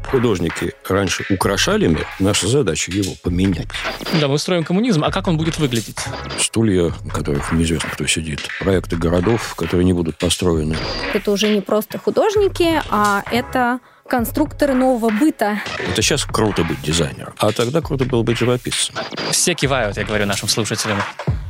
Художники раньше украшали мир, наша задача его поменять. Да, мы строим коммунизм, а как он будет выглядеть? Стулья, на которых неизвестно, кто сидит. Проекты городов, которые не будут построены. Это уже не просто художники, а это конструкторы нового быта. Это сейчас круто быть дизайнером, а тогда круто было быть живописцем. Все кивают, я говорю нашим слушателям.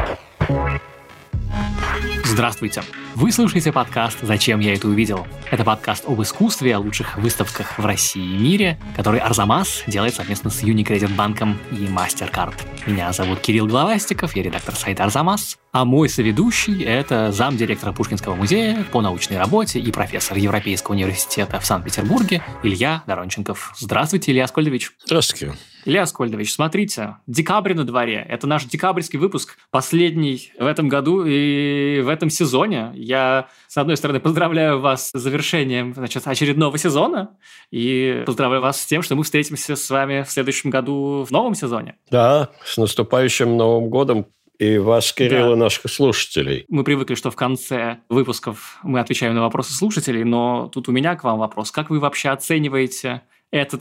Здравствуйте! Вы слушаете подкаст «Зачем я это увидел?». Это подкаст об искусстве, о лучших выставках в России и мире, который Арзамас делает совместно с Unicredit банком и MasterCard. Меня зовут Кирилл Главастиков, я редактор сайта Арзамас, а мой соведущий – это замдиректора Пушкинского музея по научной работе и профессор Европейского университета в Санкт-Петербурге Илья Доронченков. Здравствуйте, Илья Аскольдович. Здравствуйте. Илья Аскольдович, смотрите, декабрь на дворе. Это наш декабрьский выпуск, последний в этом году и в этом сезоне. Я, с одной стороны, поздравляю вас с завершением, очередного сезона и поздравляю вас с тем, что мы встретимся с вами в следующем году в новом сезоне. Да, с наступающим Новым годом. И вас, Кирилл, и наших слушателей. Мы привыкли, что в конце выпусков мы отвечаем на вопросы слушателей, но тут у меня к вам вопрос. Как вы вообще оцениваете этот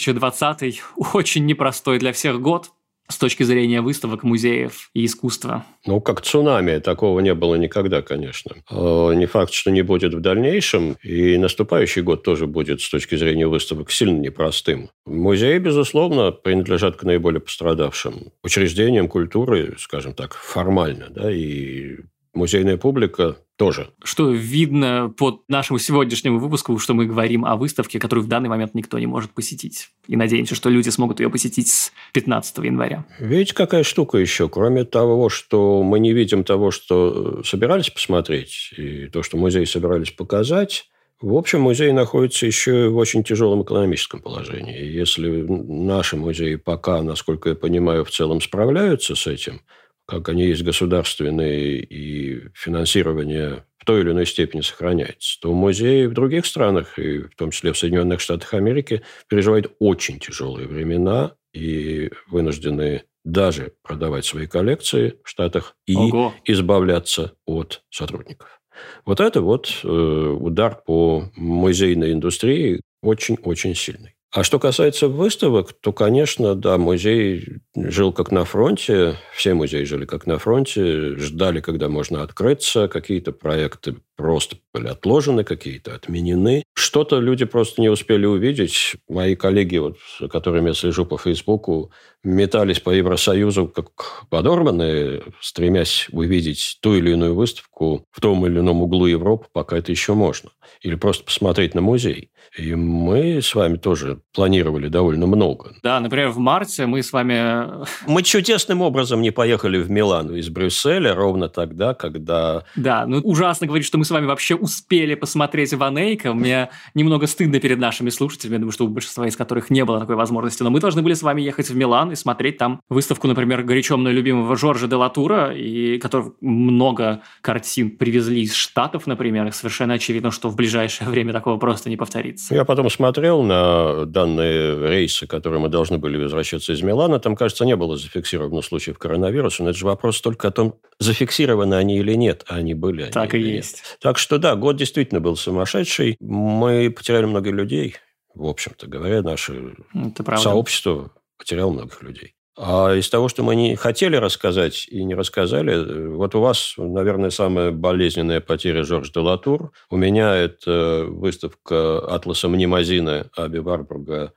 2020 очень непростой для всех год с точки зрения выставок, музеев и искусства? Ну, как цунами, такого не было никогда, конечно. Не факт, что не будет в дальнейшем, и наступающий год тоже будет с точки зрения выставок сильно непростым. Музеи, безусловно, принадлежат к наиболее пострадавшим учреждениям культуры, скажем так, формально, да, и музейная публика тоже. Что видно по нашему сегодняшнему выпуску, что мы говорим о выставке, которую в данный момент никто не может посетить. И надеемся, что люди смогут ее посетить с 15 января. Видите, какая штука еще? Кроме того, что мы не видим того, что собирались посмотреть, и то, что музеи собирались показать, в общем, музей находится еще и в очень тяжелом экономическом положении. И если наши музеи пока, насколько я понимаю, в целом справляются с этим, как они есть государственные, и финансирование в той или иной степени сохраняется, то музеи в других странах, и в том числе в Соединенных Штатах Америки, переживают очень тяжелые времена и вынуждены даже продавать свои коллекции в Штатах и избавляться от сотрудников. Вот это вот удар по музейной индустрии очень-очень сильный. А что касается выставок, то, конечно, да, музей жил как на фронте, все музеи жили как на фронте, ждали, когда можно открыться, какие-то проекты просто были отложены, какие-то отменены. Что-то люди просто не успели увидеть. Мои коллеги, вот, с которыми я слежу по Фейсбуку, метались по Евросоюзу как подорванные, стремясь увидеть ту или иную выставку в том или ином углу Европы, пока это еще можно. Или просто посмотреть на музей. И мы с вами тоже планировали довольно много. Да, например, в марте мы с вами... Мы чудесным образом не поехали в Милан из Брюсселя ровно тогда, когда... Да, ну ужасно говорить, что мы с вами вообще успели посмотреть Ван Эйка. Мне немного стыдно перед нашими слушателями, я думаю, что у большинства из которых не было такой возможности. Но мы должны были с вами ехать в Милан и смотреть там выставку, например, горячо мной любимого Жоржа де Латура, и которого много картин привезли из Штатов, например. И совершенно очевидно, что в ближайшее время такого просто не повторится. Я потом смотрел на данные рейсы, которые мы должны были возвращаться из Милана. Там, кажется, не было зафиксировано случаев коронавируса. Но это же вопрос только о том, зафиксированы они или нет. А они были. Так и есть. Так что да, год действительно был сумасшедший. Мы потеряли много людей. В общем-то говоря, наше сообщество потеряло многих людей. А из того, что мы не хотели рассказать и не рассказали, вот у вас, наверное, самая болезненная потеря Жорж де Латур. У меня это выставка атласа Мнемозина Аби Варбурга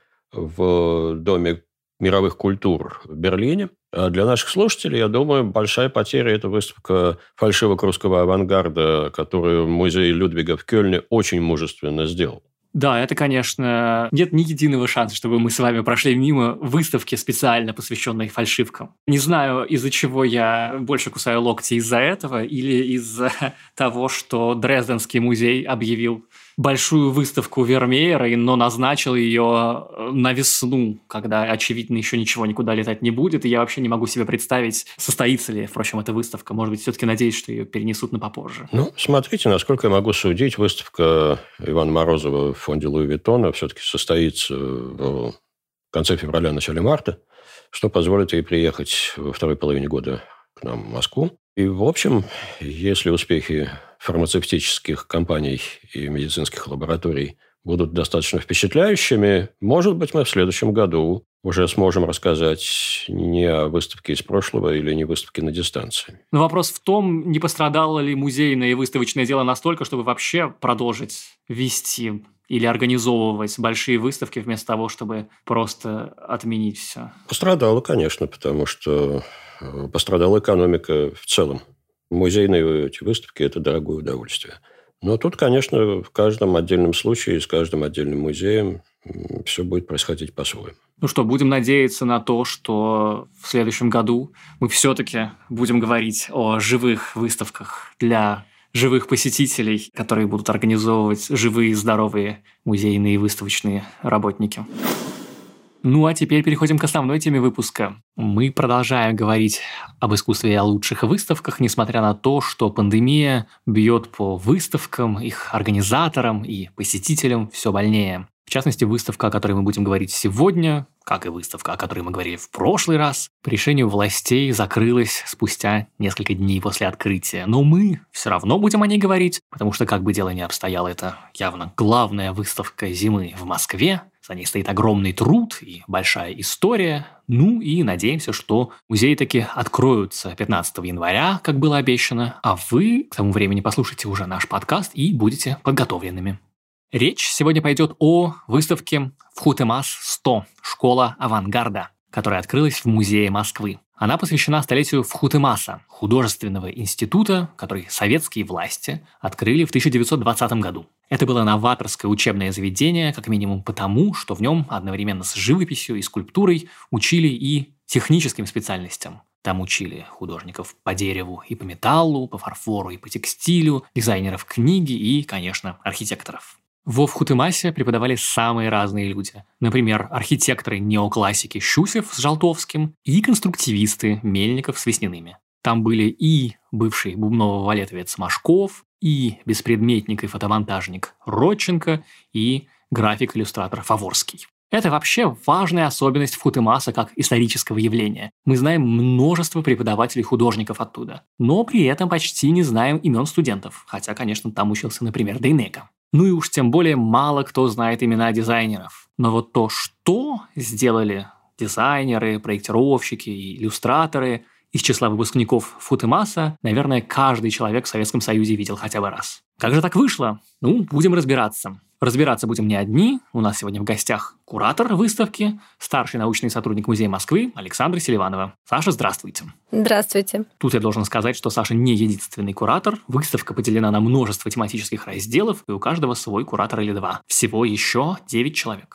в Доме мировых культур в Берлине. А для наших слушателей, я думаю, большая потеря – это выставка фальшивок русского авангарда, которую музей Людвига в Кёльне очень мужественно сделал. Да, это, конечно, нет ни единого шанса, чтобы мы с вами прошли мимо выставки, специально посвященной фальшивкам. Не знаю, из-за чего я больше кусаю локти, из-за этого или из-за того, что Дрезденский музей объявил большую выставку Вермеера, но назначил ее на весну, когда, очевидно, еще ничего никуда летать не будет, и я вообще не могу себе представить, состоится ли, впрочем, эта выставка. Может быть, все-таки надеюсь, что ее перенесут на попозже. Ну, смотрите, насколько я могу судить, выставка Ивана Морозова в фонде Луи Виттона все-таки состоится в конце февраля, начале марта, что позволит ей приехать во второй половине года к нам в Москву. И, в общем, если успехи фармацевтических компаний и медицинских лабораторий будут достаточно впечатляющими, может быть, мы в следующем году уже сможем рассказать не о выставке из прошлого или не выставке на дистанции. Но вопрос в том, не пострадало ли музейное и выставочное дело настолько, чтобы вообще продолжить вести или организовывать большие выставки вместо того, чтобы просто отменить все? Пострадало, конечно, потому что пострадала экономика в целом. Музейные эти выставки – это дорогое удовольствие. Но тут, конечно, в каждом отдельном случае, с каждым отдельным музеем все будет происходить по-своему. Ну что, будем надеяться на то, что в следующем году мы все-таки будем говорить о живых выставках для живых посетителей, которые будут организовывать живые, здоровые музейные и выставочные работники. Ну а теперь переходим к основной теме выпуска. Мы продолжаем говорить об искусстве и о лучших выставках, несмотря на то, что пандемия бьет по выставкам, их организаторам и посетителям все больнее. В частности, выставка, о которой мы будем говорить сегодня, как и выставка, о которой мы говорили в прошлый раз, по решению властей закрылась спустя несколько дней после открытия. Но мы все равно будем о ней говорить, потому что, как бы дело ни обстояло, это явно главная выставка зимы в Москве. За ней стоит огромный труд и большая история. Ну и надеемся, что музеи таки откроются 15 января, как было обещано, а вы к тому времени послушайте уже наш подкаст и будете подготовленными. Речь сегодня пойдет о выставке «Вхутемас-100. Школа авангарда», которая открылась в Музее Москвы. Она посвящена столетию Вхутемаса, художественного института, который советские власти открыли в 1920 году. Это было новаторское учебное заведение, как минимум потому, что в нем одновременно с живописью и скульптурой учили и техническим специальностям. Там учили художников по дереву и по металлу, по фарфору и по текстилю, дизайнеров книги и, конечно, архитекторов. Во Вхутемасе преподавали самые разные люди. Например, архитекторы неоклассики Щусев с Жолтовским и конструктивисты Мельников с Весниными. Там были и бывший бубново-валетовец Машков, и беспредметник и фотомонтажник Родченко, и график-иллюстратор Фаворский. Это вообще важная особенность Вхутемаса как исторического явления. Мы знаем множество преподавателей-художников оттуда, но при этом почти не знаем имен студентов, хотя, конечно, там учился, например, Дейнека. Ну и уж тем более мало кто знает имена дизайнеров. Но вот то, что сделали дизайнеры, проектировщики и иллюстраторы из числа выпускников Вхутемаса, наверное, каждый человек в Советском Союзе видел хотя бы раз. Как же так вышло? Ну, будем разбираться. Разбираться будем не одни. У нас сегодня в гостях куратор выставки, старший научный сотрудник Музея Москвы Александра Селиванова. Саша, здравствуйте. Здравствуйте. Тут я должен сказать, что Саша не единственный куратор. Выставка поделена на множество тематических разделов, и у каждого свой куратор или два. Всего еще 9 человек.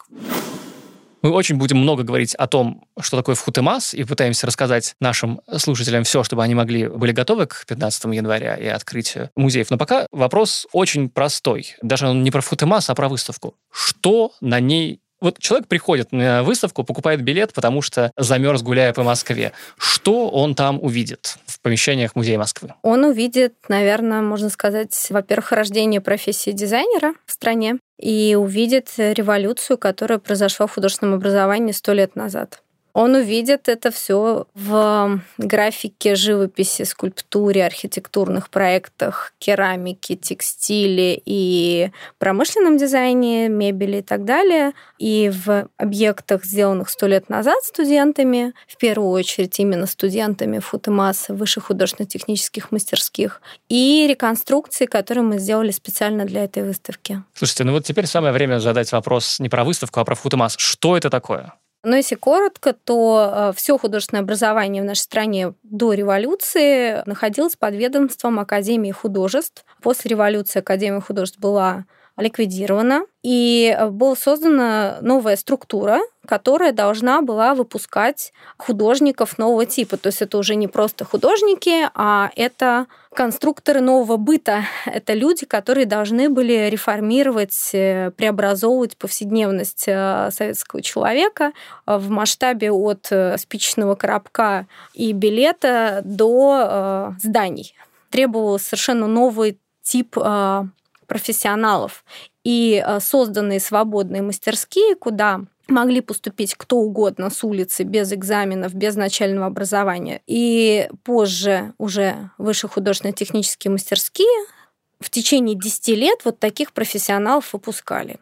Мы очень будем много говорить о том, что такое Вхутемас, и пытаемся рассказать нашим слушателям все, чтобы они были готовы к 15 января и открытию музеев. Но пока вопрос очень простой. Даже он не про Вхутемас, а про выставку. Что на ней... Вот человек приходит на выставку, покупает билет, потому что замерз, гуляя по Москве. Что он там увидит в помещениях Музея Москвы? Он увидит, наверное, можно сказать, во-первых, рождение профессии дизайнера в стране и увидит революцию, которая произошла в художественном образовании 100 лет назад. Он увидит это все в графике, живописи, скульптуре, архитектурных проектах, керамике, текстиле и промышленном дизайне, мебели и так далее. И в объектах, сделанных 100 лет назад студентами, в первую очередь именно студентами Вхутемаса, высших художественно-технических мастерских, и реконструкции, которые мы сделали специально для этой выставки. Слушайте, ну вот теперь самое время задать вопрос не про выставку, а про Вхутемас. Что это такое? Но если коротко, то все художественное образование в нашей стране до революции находилось под ведомством Академии художеств. После революции Академия художеств была ликвидирована, и была создана новая структура, которая должна была выпускать художников нового типа. То есть это уже не просто художники, а это конструкторы нового быта. Это люди, которые должны были реформировать, преобразовывать повседневность советского человека в масштабе от спичечного коробка и билета до зданий. Требовался совершенно новый тип профессионалов. И созданные свободные мастерские, куда могли поступить кто угодно с улицы, без экзаменов, без начального образования. И позже уже высшие художественно-технические мастерские в течение 10 лет вот таких профессионалов выпускали.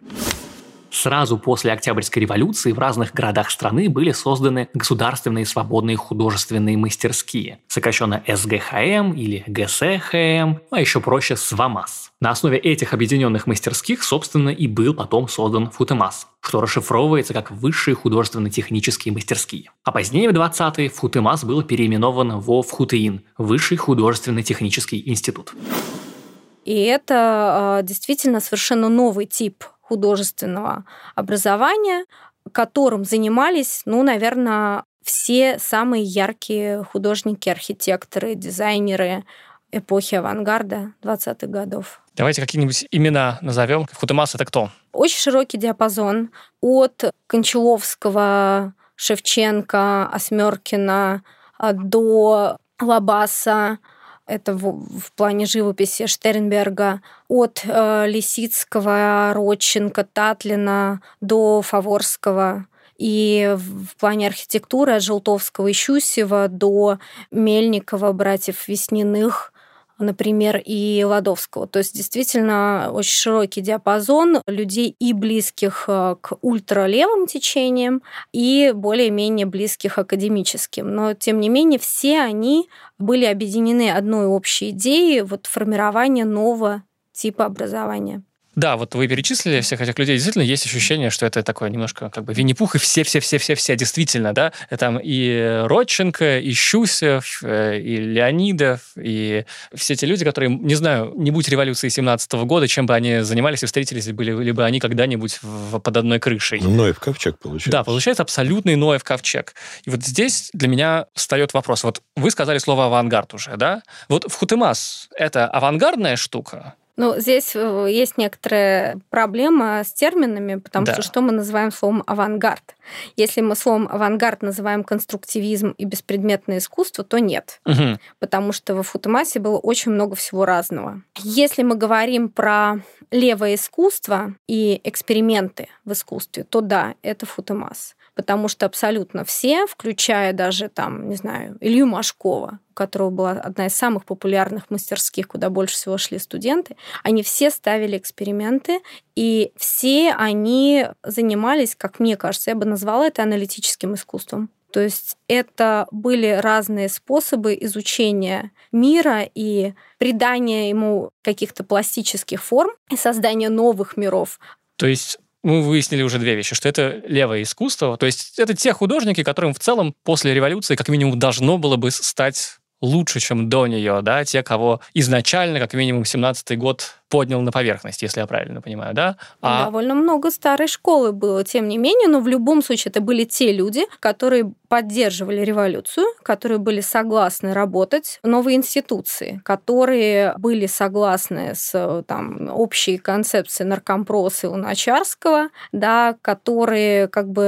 Сразу после Октябрьской революции в разных городах страны были созданы государственные свободные художественные мастерские, сокращенно СГХМ или ГСХМ, а еще проще СВАМАС. На основе этих объединенных мастерских, собственно, и был потом создан ФУТЭМАС, что расшифровывается как Высшие художественно-технические мастерские. А позднее, в 20-е, ФУТЭМАС был переименован во ФХУТЕИН – Высший художественно-технический институт. И это действительно совершенно новый тип художественного образования, которым занимались, наверное, все самые яркие художники, архитекторы, дизайнеры эпохи авангарда 20-х годов. Давайте какие-нибудь имена назовем. ФХУТЭМАС — это кто? Очень широкий диапазон от Кончаловского, Шевченко, Осмёркина до Лабаса, это в плане живописи, Штернберга, от Лисицкого, Родченко, Татлина до Фаворского. И в плане архитектуры от Желтовского и Щусева до Мельникова, братьев Весниных, например, и Ладовского. То есть действительно очень широкий диапазон людей и близких к ультралевым течениям, и более-менее близких академическим. Но, тем не менее, все они были объединены одной общей идеей формирования нового типа образования. Да, вот вы перечислили всех этих людей. Действительно, есть ощущение, что это такое немножко как бы Винни-Пух, и все действительно, да. Там и Родченко, и Щусев, и Леонидов, и все те люди, которые, не знаю, не будь революции 17-го года, чем бы они занимались и встретились, были бы они когда-нибудь под одной крышей. Ноев ковчег получается. Да, получается абсолютный Ноев ковчег. И вот здесь для меня встает вопрос. Вот вы сказали слово «авангард» уже, да? Вот ФХУТЭМАС — это авангардная штука? Здесь есть некоторая проблема с терминами, потому что мы называем словом «авангард». Если мы словом «авангард» называем конструктивизм и беспредметное искусство, то нет. Угу. Потому что во ФХУТЭМАСе было очень много всего разного. Если мы говорим про левое искусство и эксперименты в искусстве, то да, это ФХУТЭМАС. Потому что абсолютно все, включая даже Илью Машкова, у которого была одна из самых популярных мастерских, куда больше всего шли студенты, они все ставили эксперименты, и все они занимались, как мне кажется, я бы назвала это аналитическим искусством. То есть это были разные способы изучения мира и придания ему каких-то пластических форм и создания новых миров. То есть мы выяснили уже две вещи, что это левое искусство, то есть это те художники, которым в целом после революции как минимум должно было бы стать лучше, чем до нее, да, те, кого изначально, как минимум, 17-й год поднял на поверхность, если я правильно понимаю, да? Довольно много старой школы было, тем не менее, но в любом случае это были те люди, которые поддерживали революцию, которые были согласны работать в новой институции, которые были согласны с общей концепцией наркомпроса и Луначарского, да, которые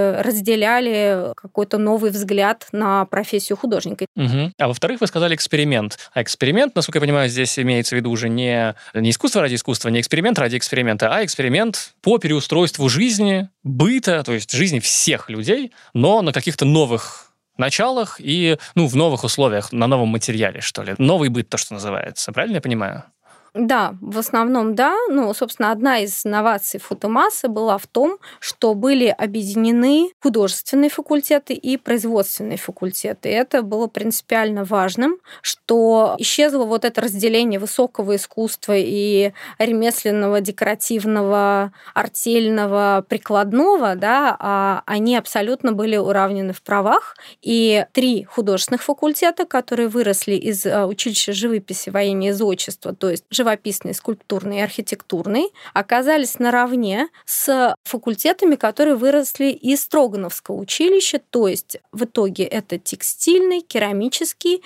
разделяли какой-то новый взгляд на профессию художника. Угу. А во-вторых, вы сказали эксперимент. А эксперимент, насколько я понимаю, здесь имеется в виду уже не искусство ради искусства, не эксперимент ради эксперимента, а эксперимент по переустройству жизни, быта, то есть жизни всех людей, но на каких-то новых началах и в новых условиях, на новом материале, что ли. Новый быт, то, что называется. Правильно я понимаю? Да, в основном да. Собственно, одна из инноваций ФХУТЭМАСа была в том, что были объединены художественные факультеты и производственные факультеты. И это было принципиально важным, что исчезло это разделение высокого искусства и ремесленного, декоративного, артельного, прикладного, да, а они абсолютно были уравнены в правах. И 3 художественных факультета, которые выросли из училища живописи, воения и зодчества, то есть живописный, скульптурный и архитектурный, оказались наравне с факультетами, которые выросли из Строгановского училища, то есть в итоге это текстильный, керамический,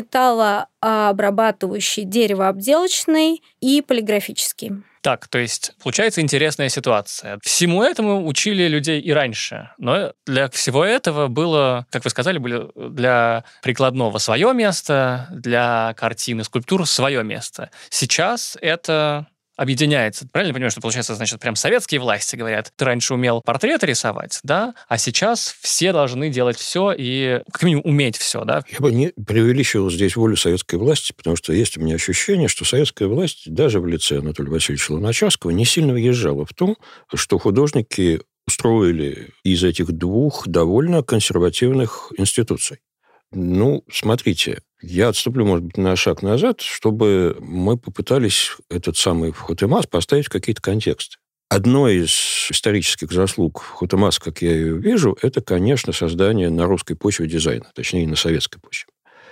металлообрабатывающий, деревообделочный и полиграфический. Так, то есть получается интересная ситуация. Всему этому учили людей и раньше, но для всего этого было, как вы сказали, было для прикладного свое место, для картины, скульптур свое место. Сейчас это объединяется. Правильно я понимаю, что получается, значит, прям советские власти говорят, ты раньше умел портреты рисовать, да, а сейчас все должны делать все и как минимум уметь все, да? Я бы не преувеличивал здесь волю советской власти, потому что есть у меня ощущение, что советская власть даже в лице Анатолия Васильевича Луначарского не сильно въезжала в том, что художники устроили из этих двух довольно консервативных институций. Ну, смотрите, я отступлю, может быть, на шаг назад, чтобы мы попытались этот самый Хутемас поставить в какие-то контексты. Одной из исторических заслуг Хутемаса, как я ее вижу, это, конечно, создание на русской почве дизайна, точнее, на советской почве.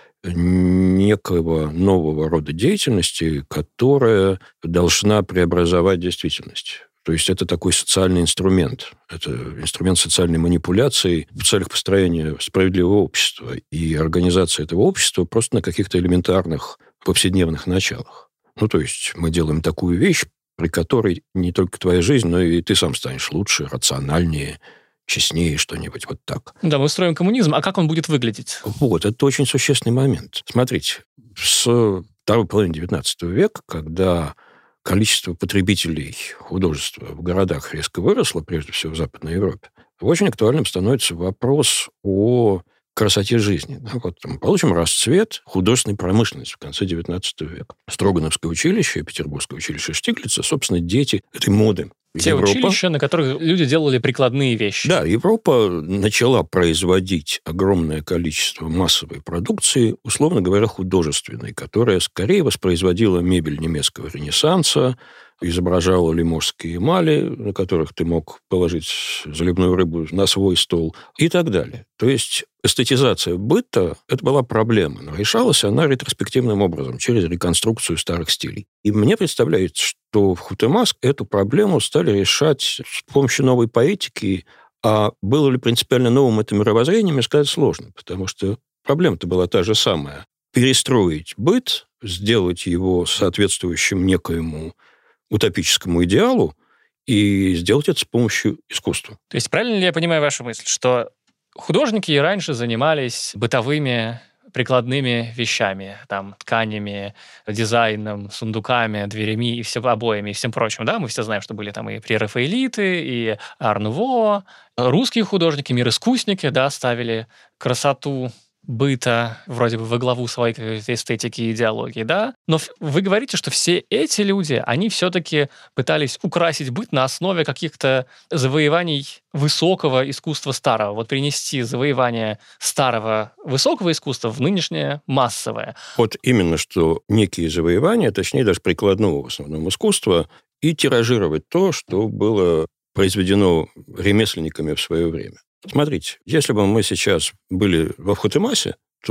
Некого нового рода деятельности, которая должна преобразовать действительность. То есть это такой социальный инструмент. Это инструмент социальной манипуляции в целях построения справедливого общества и организации этого общества просто на каких-то элементарных повседневных началах. Ну, то есть мы делаем такую вещь, при которой не только твоя жизнь, но и ты сам станешь лучше, рациональнее, честнее, что-нибудь вот так. Да, мы строим коммунизм, а как он будет выглядеть? Вот, это очень существенный момент. Смотрите, с второй половины XIX века, когда количество потребителей художества в городах резко выросло, прежде всего в Западной Европе, очень актуальным становится вопрос о красоте жизни. Вот мы получим расцвет художественной промышленности в конце XIX века. Строгановское училище, Петербургское училище Штиглица, собственно, дети этой моды. Те училища, на которых люди делали прикладные вещи. Да, Европа начала производить огромное количество массовой продукции, условно говоря, художественной, которая скорее воспроизводила мебель немецкого Ренессанса, изображала лиможские эмали, на которых ты мог положить заливную рыбу на свой стол и так далее. То есть эстетизация быта – это была проблема, но решалась она ретроспективным образом, через реконструкцию старых стилей. И мне представляется, что в Хутемас эту проблему стали решать с помощью новой поэтики, а было ли принципиально новым это мировоззрение, мне сказать сложно, потому что проблема-то была та же самая. Перестроить быт, сделать его соответствующим некоему утопическому идеалу и сделать это с помощью искусства. То есть правильно ли я понимаю вашу мысль, что художники и раньше занимались бытовыми прикладными вещами, там, тканями, дизайном, сундуками, дверями и все обоями и всем прочим, да? Мы все знаем, что были там и прерафаэлиты, и ар-нуво. Русские художники, мироискусники, да, ставили красоту быта вроде бы во главу своей эстетики и идеологии, да? Но вы говорите, что все эти люди, они все-таки пытались украсить быт на основе каких-то завоеваний высокого искусства старого. Вот принести завоевание старого высокого искусства в нынешнее массовое. Вот именно, что некие завоевания, точнее даже прикладного в основном искусства, и тиражировать то, что было произведено ремесленниками в свое время. Смотрите, если бы мы сейчас были во Хутемасе,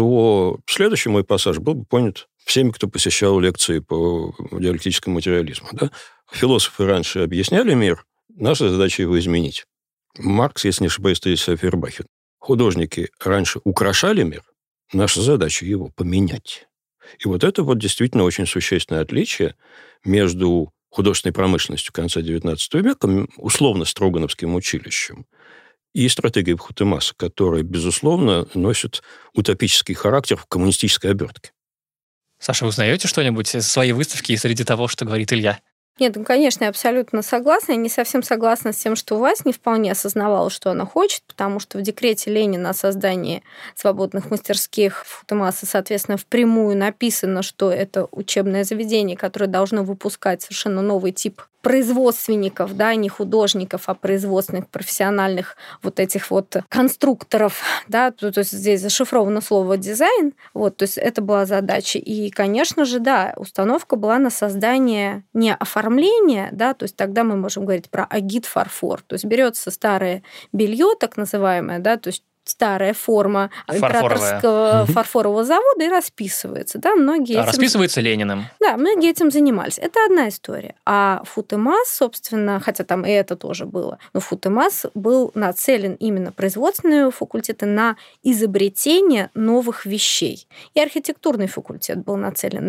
то следующий мой пассаж был бы понят всеми, кто посещал лекции по диалектическому материализму. Да? Философы раньше объясняли мир, наша задача его изменить. Маркс, если не ошибаюсь, стоит Фейербахен. Художники раньше украшали мир, наша задача его поменять. И вот это вот действительно очень существенное отличие между художественной промышленностью конца XIX века, условно Строгановским училищем, и стратегия Хутемаса, которая, безусловно, носит утопический характер в коммунистической обертке. Саша, вы узнаете что-нибудь из своей выставки и среди того, что говорит Илья? Нет, ну, конечно, я абсолютно согласна. Я не совсем согласна с тем, что Вась не вполне осознавала, что она хочет, потому что в декрете Ленина о создании свободных мастерских в Хутемасе, соответственно, впрямую написано, что это учебное заведение, которое должно выпускать совершенно новый тип производственников, да, не художников, а производственных, профессиональных вот этих вот конструкторов, да, то есть здесь зашифровано слово «дизайн», вот, то есть это была задача. И, конечно же, да, установка была на создание не оформления, да, то есть тогда мы можем говорить про агит-фарфор, то есть берется старое белье, так называемое, да, то есть старая форма императорского фарфорового завода и расписывается. Да? Расписывается Лениным. Да, многие этим занимались. Это одна история. А Хутемас, собственно, хотя там и это тоже было, но Хутемас был нацелен именно производственные факультеты на изобретение новых вещей. И архитектурный факультет был нацелен на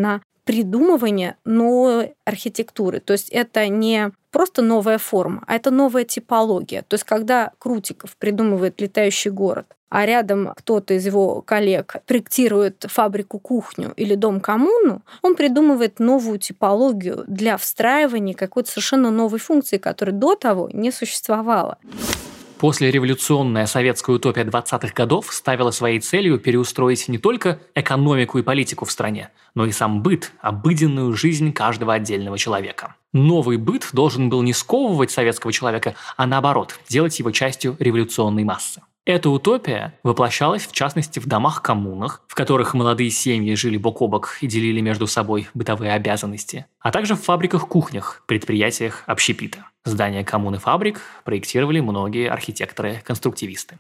придумывание новой архитектуры. То есть это не просто новая форма, а это новая типология. То есть когда Крутиков придумывает летающий город, а рядом кто-то из его коллег проектирует фабрику-кухню или дом-коммуну, он придумывает новую типологию для встраивания какой-то совершенно новой функции, которая до того не существовала. Послереволюционная советская утопия 20-х годов ставила своей целью переустроить не только экономику и политику в стране, но и сам быт, обыденную жизнь каждого отдельного человека. Новый быт должен был не сковывать советского человека, а наоборот, делать его частью революционной массы. Эта утопия воплощалась, в частности, в домах-коммунах, в которых молодые семьи жили бок о бок и делили между собой бытовые обязанности, а также в фабриках-кухнях, предприятиях общепита. Здания коммун и фабрик проектировали многие архитекторы-конструктивисты.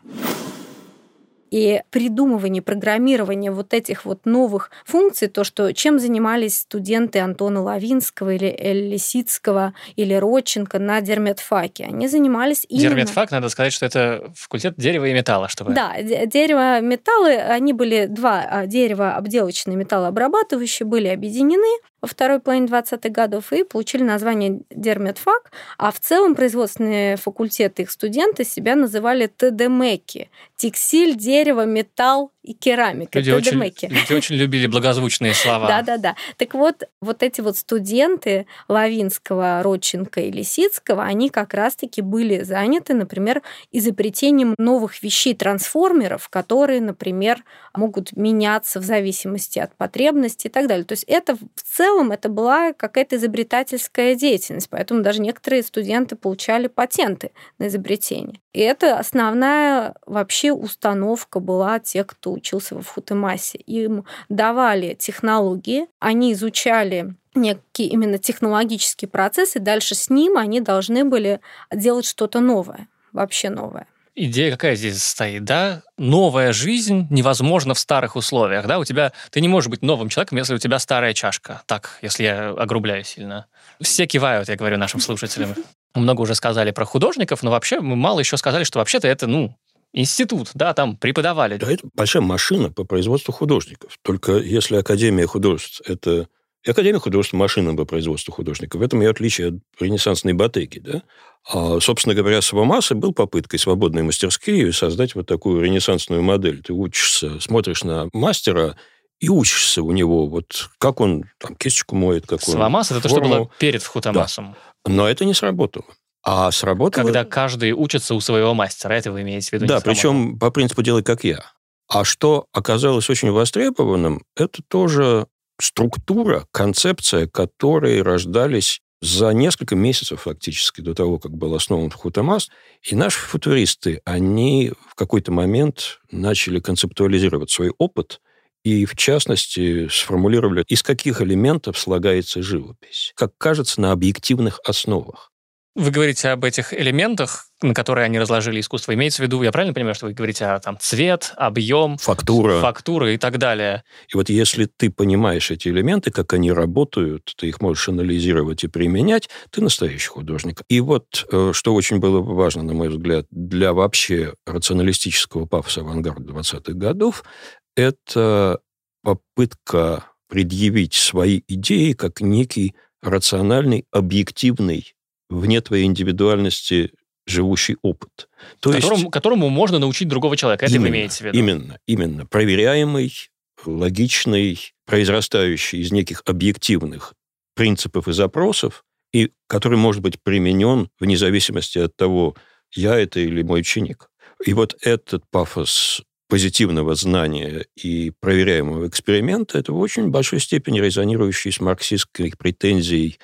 И придумывание, программирование вот этих вот новых функций, то, что чем занимались студенты Антона Лавинского или Лисицкого или Родченко на Дерметфаке, они занимались именно... Дерметфак, надо сказать, что это факультет дерева и металла, чтобы... Да, дерево, металлы, они были два дерева, обделочные, металлообрабатывающие, были объединены во второй половине 20-х годов и получили название Дерметфак, а в целом производственные факультеты, их студенты себя называли ТДМЭКи – текстиль, дерево, металл и керамика. Люди очень любили благозвучные слова. Да-да-да. Так вот эти вот студенты Лавинского, Родченко и Лисицкого, они как раз-таки были заняты, например, изобретением новых вещей, трансформеров, которые, например, могут меняться в зависимости от потребностей и так далее. То есть это в целом это была какая-то изобретательская деятельность, поэтому даже некоторые студенты получали патенты на изобретение. И это основная вообще установка была тех, кто учился во Вхутемасе. Им давали технологии, они изучали некие именно технологические процессы, дальше с ним они должны были делать что-то новое, вообще новое. Идея какая здесь стоит, да? Новая жизнь невозможна в старых условиях, да? Ты не можешь быть новым человеком, если у тебя старая чашка. Так, если я огрубляю сильно. Все кивают, я говорю нашим слушателям. Много уже сказали про художников, но вообще мы мало еще сказали, что вообще-то это, институт, да, там преподавали. Да, это большая машина по производству художников. Только если Академия художеств – это... И Академия художеств – машина по производству художников. В этом ее отличие от ренессансной ботеки, да? А, собственно говоря, Свамаса был попыткой свободной мастерские создать вот такую ренессансную модель. Ты учишься, смотришь на мастера и учишься у него, вот как он там кисточку моет, как он... Свамас – это то, что было перед Вхутемасом. Да. Но это не сработало. А сработало... Когда каждый учится у своего мастера, это вы имеете в виду? Да, причем по принципу «делай как я». А что оказалось очень востребованным, это тоже структура, концепция, которые рождались за несколько месяцев фактически до того, как был основан Вхутемас. И наши футуристы, они в какой-то момент начали концептуализировать свой опыт и, в частности, сформулировали, из каких элементов слагается живопись. Как кажется, на объективных основах. Вы говорите об этих элементах, на которые они разложили искусство. Имеется в виду, я правильно понимаю, что вы говорите о цвет, объем, фактура и так далее? И вот если ты понимаешь эти элементы, как они работают, ты их можешь анализировать и применять, ты настоящий художник. И вот, что очень было важно, на мой взгляд, для вообще рационалистического пафоса авангарда 20-х годов, это попытка предъявить свои идеи как некий рациональный, объективный, вне твоей индивидуальности живущий опыт. Которому можно научить другого человека. Это вы имеете в виду? Именно. Проверяемый, логичный, произрастающий из неких объективных принципов и запросов, и который может быть применен вне зависимости от того, я это или мой ученик. И вот этот пафос позитивного знания и проверяемого эксперимента, это в очень большой степени резонирующий с марксистской претензией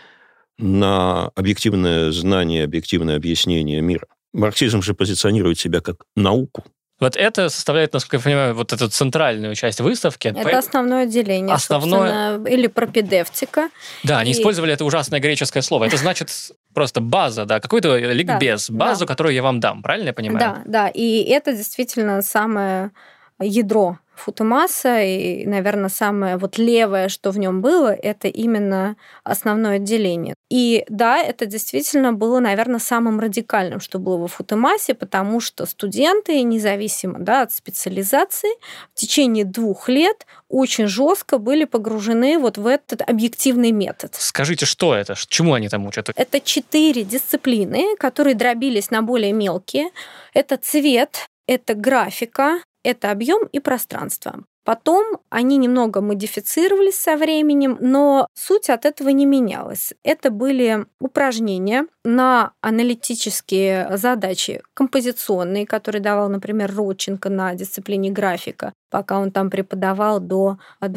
на объективное знание, объективное объяснение мира. Марксизм же позиционирует себя как науку. Вот это составляет, насколько я понимаю, вот эту центральную часть выставки. Это основное отделение, собственно, или пропедевтика. Да, они использовали это ужасное греческое слово. Это значит просто база, да, какой-то ликбез, базу, которую я вам дам, правильно я понимаю? Да, и это действительно самое ядро Футэмаса, и, наверное, самое вот левое, что в нем было, это именно основное отделение. И да, это действительно было, наверное, самым радикальным, что было во Футэмасе, потому что студенты, независимо, да, от специализации, в течение 2 лет очень жестко были погружены вот в этот объективный метод. Скажите, что это? Чему они там учат? Это 4 дисциплины, которые дробились на более мелкие. Это цвет, это графика, это объем и пространство. Потом они немного модифицировались со временем, но суть от этого не менялась. Это были упражнения на аналитические задачи композиционные, которые давал, например, Родченко на дисциплине графика, пока он там преподавал до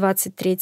23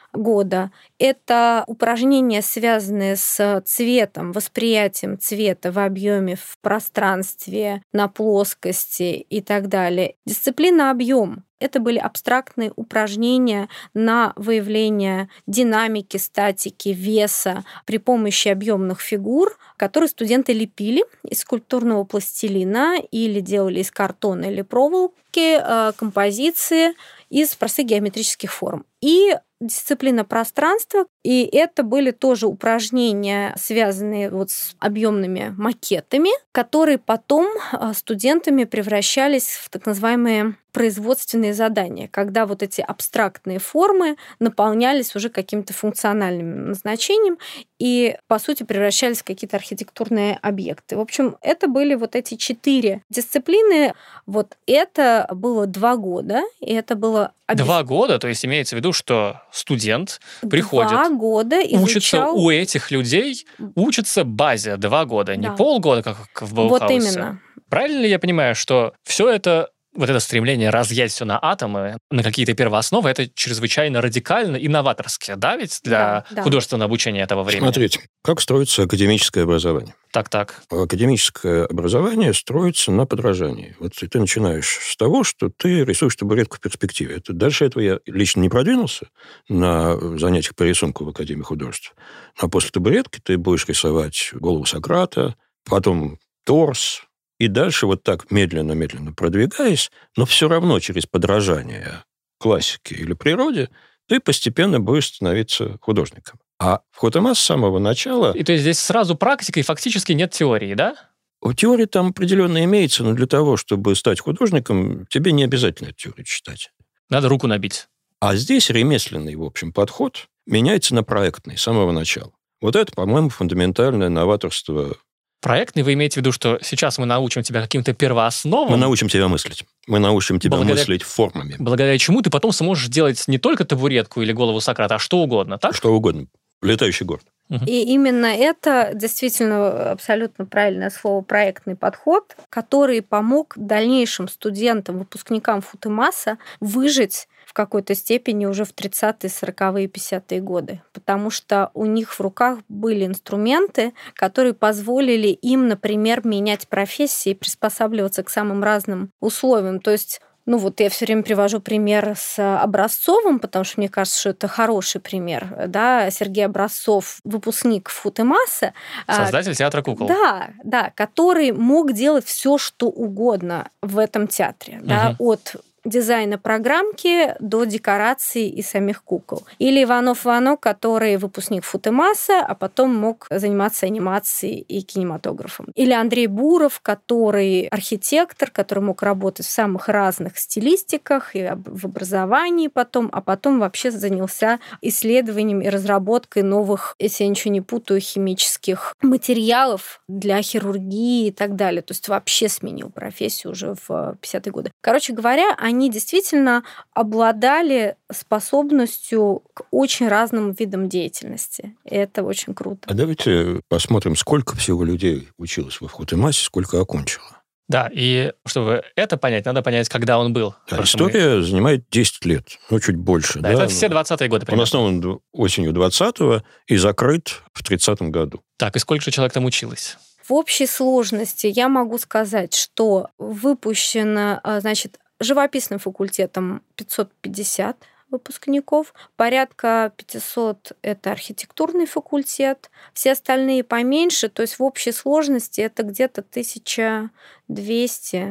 года. Это упражнения, связанные с цветом, восприятием цвета в объеме, в пространстве, на плоскости и так далее. Дисциплина объем. Это были абстрактные упражнения на выявление динамики, статики, веса при помощи объемных фигур, которые студенты лепили из скульптурного пластилина или делали из картона или проволоки, композиции из простых геометрических форм. И дисциплина пространства, и это были тоже упражнения, связанные вот с объемными макетами, которые потом студентами превращались в так называемые производственные задания, когда вот эти абстрактные формы наполнялись уже каким-то функциональным назначением и, по сути, превращались в какие-то архитектурные объекты. В общем, это были вот эти 4 дисциплины. Вот это было 2 года, и это было... 2 года? То есть имеется в виду, что студент приходит, 2 года изучал... учится у этих людей, учится базе 2 года, не полгода, как в Баухаусе. Вот именно. Правильно ли я понимаю, что все это, вот это стремление разъять все на атомы, на какие-то первоосновы, это чрезвычайно радикально и новаторски, да, ведь для художественного обучения этого времени? Смотрите, как строится академическое образование. Так. Академическое образование строится на подражании. Вот ты начинаешь с того, что ты рисуешь табуретку в перспективе. Дальше этого я лично не продвинулся на занятиях по рисунку в Академии художеств. А после табуретки ты будешь рисовать голову Сократа, потом торс, и дальше вот так медленно-медленно продвигаясь, но все равно через подражание классике или природе, ты постепенно будешь становиться художником. А в Футэмас с самого начала... И то есть здесь сразу практика, и фактически нет теории, да? Теория там определенно имеется, но для того, чтобы стать художником, тебе не обязательно эту теорию читать. Надо руку набить. А здесь ремесленный, в общем, подход меняется на проектный с самого начала. Вот это, по-моему, фундаментальное новаторство. Проектный вы имеете в виду, что сейчас мы научим тебя каким-то первоосновам? Мы научим тебя мыслить. Мы научим тебя мыслить формами. Благодаря чему ты потом сможешь делать не только табуретку или голову Сократа, а что угодно, так? Что угодно. Летающий город. И именно это действительно абсолютно правильное слово «проектный подход», который помог дальнейшим студентам, выпускникам Футэмаса выжить в какой-то степени уже в 30-е, 40-е, 50-е годы. Потому что у них в руках были инструменты, которые позволили им, например, менять профессии, приспосабливаться к самым разным условиям. То есть я все время привожу пример с Образцовым, потому что мне кажется, что это хороший пример. Да? Сергей Образцов, выпускник Футэмаса. Создатель театра кукол. Да, который мог делать все, что угодно в этом театре. Да? От дизайна программки до декораций и самих кукол. Или Иванов Вано, который выпускник Футэмаса, а потом мог заниматься анимацией и кинематографом. Или Андрей Буров, который архитектор, который мог работать в самых разных стилистиках и в образовании потом, а потом вообще занялся исследованием и разработкой новых, если я ничего не путаю, химических материалов для хирургии и так далее. То есть вообще сменил профессию уже в 50-е годы. Короче говоря, они действительно обладали способностью к очень разным видам деятельности. И это очень круто. А давайте посмотрим, сколько всего людей училось во Футэмасе, сколько окончило. Да, и чтобы это понять, надо понять, когда он был. Да, история занимает 10 лет, чуть больше. Да, это все 20-е годы примерно. Он основан осенью 20-го и закрыт в 30-м году. Так, и сколько же человек там училось? В общей сложности я могу сказать, что выпущено, живописным факультетом 550 выпускников, порядка 500 – это архитектурный факультет, все остальные поменьше, то есть в общей сложности это где-то 1200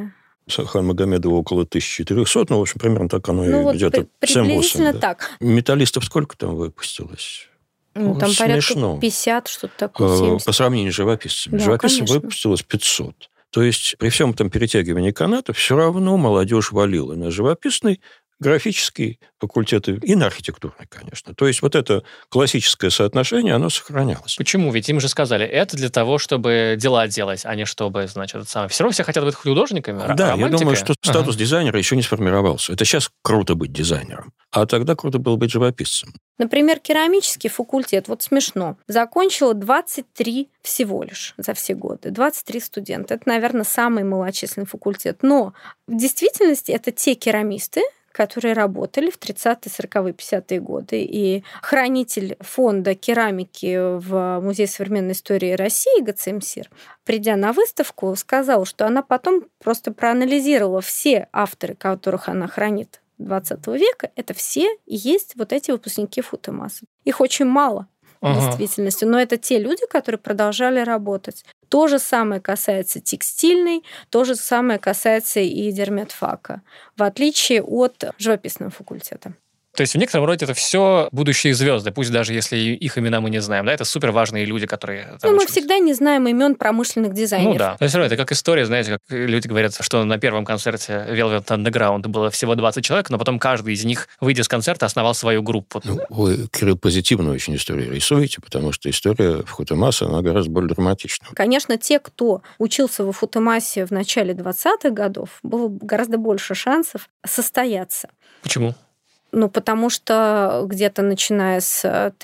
Хан Магомедова около 1400, в общем, примерно так оно и где-то 7-8. Приблизительно так. Металлистов сколько там выпустилось? Там смешно. Порядка 50, что-то такое, 70. По сравнению с живописцами. Да, Живописцев конечно. выпустилось 500. То есть при всем этом перетягивании каната все равно молодежь валила на живописный, графический факультет и на архитектурный, конечно. То есть вот это классическое соотношение, оно сохранялось. Почему? Ведь им же сказали, это для того, чтобы дела делать, а не чтобы, значит, это самое. Все равно все хотят быть художниками, Да, романтикой. я думаю, что статус дизайнера еще не сформировался. Это сейчас круто быть дизайнером, а тогда круто было быть живописцем. Например, керамический факультет, вот смешно, закончило 23 всего лишь за все годы, 23 студента. Это, наверное, самый малочисленный факультет. Но в действительности это те керамисты, которые работали в 30-е, 40-е, 50-е годы. И хранитель фонда керамики в Музее современной истории России ГЦМСИР, придя на выставку, сказал, что она потом просто проанализировала все авторы, которых она хранит 20 века, это все и есть вот эти выпускники ФУТЭМАСа. Их очень мало в действительности, но это те люди, которые продолжали работать. То же самое касается текстильной, то же самое касается и дерматфака, в отличие от живописного факультета. То есть в некотором роде это все будущие звезды, пусть даже если их имена мы не знаем, да, это супер важные люди, которые... мы всегда не знаем имен промышленных дизайнеров. Ну да, но все равно это как история, знаете, как люди говорят, что на первом концерте Velvet Underground было всего 20 человек, но потом каждый из них, выйдя с концерта, основал свою группу. Вы, Кирилл, позитивную очень историю рисуете, потому что история ФУТЭМАСа, она гораздо более драматична. Конечно, те, кто учился в ФУТЭМАСе в начале 20-х годов, было гораздо больше шансов состояться. Почему? Потому что где-то начиная с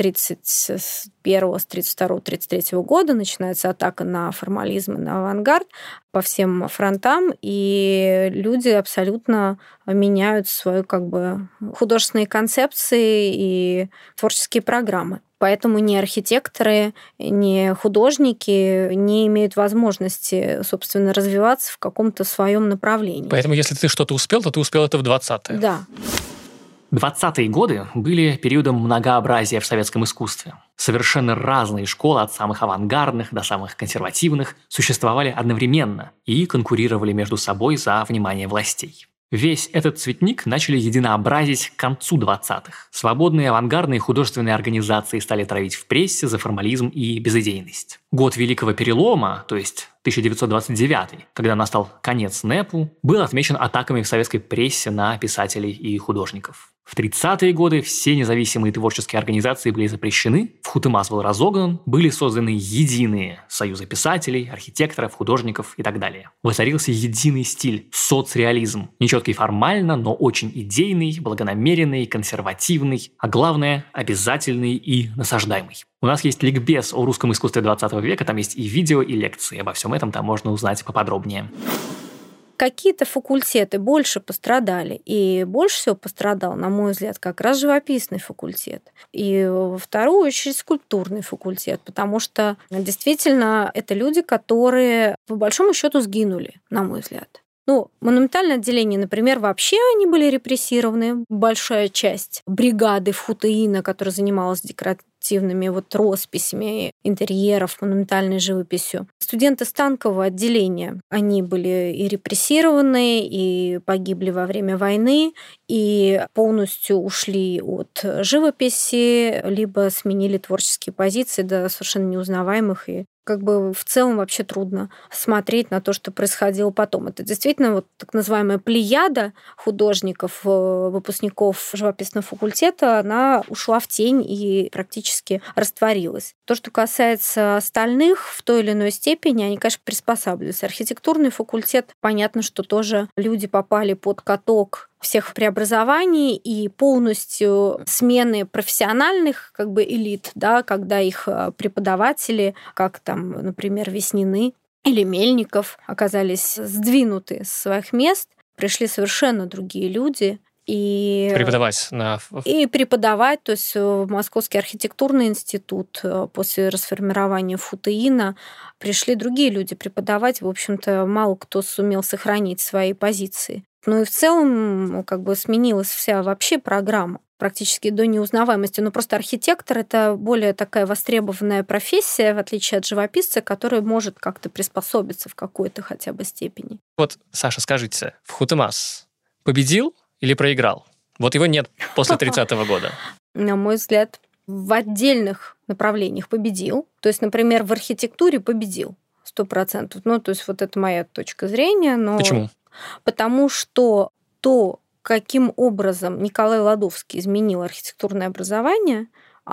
31-го, с 32-го, 33-го года начинается атака на формализм и на авангард по всем фронтам, и люди абсолютно меняют свои художественные концепции и творческие программы. Поэтому ни архитекторы, ни художники не имеют возможности, собственно, развиваться в каком-то своем направлении. Поэтому если ты что-то успел, то ты успел это в 20-е. Да. 20-е годы были периодом многообразия в советском искусстве. Совершенно разные школы, от самых авангардных до самых консервативных, существовали одновременно и конкурировали между собой за внимание властей. Весь этот цветник начали единообразить к концу 20-х. Свободные авангардные художественные организации стали травить в прессе за формализм и безыдейность. Год Великого Перелома, то есть 1929, когда настал конец НЭПу, был отмечен атаками в советской прессе на писателей и художников. В 30-е годы все независимые творческие организации были запрещены, ФУТЭМАС был разогнан, были созданы единые союзы писателей, архитекторов, художников и так далее. Воцарился единый стиль – соцреализм, нечеткий формально, но очень идейный, благонамеренный, консервативный, а главное – обязательный и насаждаемый. У нас есть ликбез о русском искусстве 20 века, там есть и видео, и лекции. Обо всем этом там можно узнать поподробнее. Какие-то факультеты больше пострадали, и больше всего пострадал, на мой взгляд, как раз живописный факультет. И во вторую очередь скульптурный факультет, потому что действительно это люди, которые по большому счету сгинули, на мой взгляд. Монументальное отделение, например, вообще они были репрессированы. Большая часть бригады ФУТЭИНа, которая занималась декоративными росписями интерьеров, монументальной живописью. Студенты станкового отделения, они были и репрессированы, и погибли во время войны, и полностью ушли от живописи, либо сменили творческие позиции до совершенно неузнаваемых, и в целом вообще трудно смотреть на то, что происходило потом. Это действительно так называемая плеяда художников, выпускников живописного факультета, она ушла в тень и практически растворилась. То, что касается остальных, в той или иной степени, они, конечно, приспосабливаются. Архитектурный факультет, понятно, что тоже люди попали под каток всех преобразований и полностью смены профессиональных элит, да, когда их преподаватели, как например, Веснины или Мельников, оказались сдвинуты с своих мест, пришли совершенно другие люди. И преподавать, то есть в Московский архитектурный институт после расформирования ФУТЭИНа пришли другие люди преподавать. В общем-то, мало кто сумел сохранить свои позиции. Ну и в целом как бы сменилась вся вообще программа практически до неузнаваемости. Но просто архитектор – это более такая востребованная профессия, в отличие от живописца, который может как-то приспособиться в какой-то хотя бы степени. Вот, Саша, скажите, Вхутемас победил или проиграл? Вот его нет после 30-го года. На мой взгляд, в отдельных направлениях победил. То есть, например, в архитектуре победил 100%. Ну, то есть вот это моя точка зрения. Но... Почему? Потому что то, каким образом Николай Ладовский изменил архитектурное образование,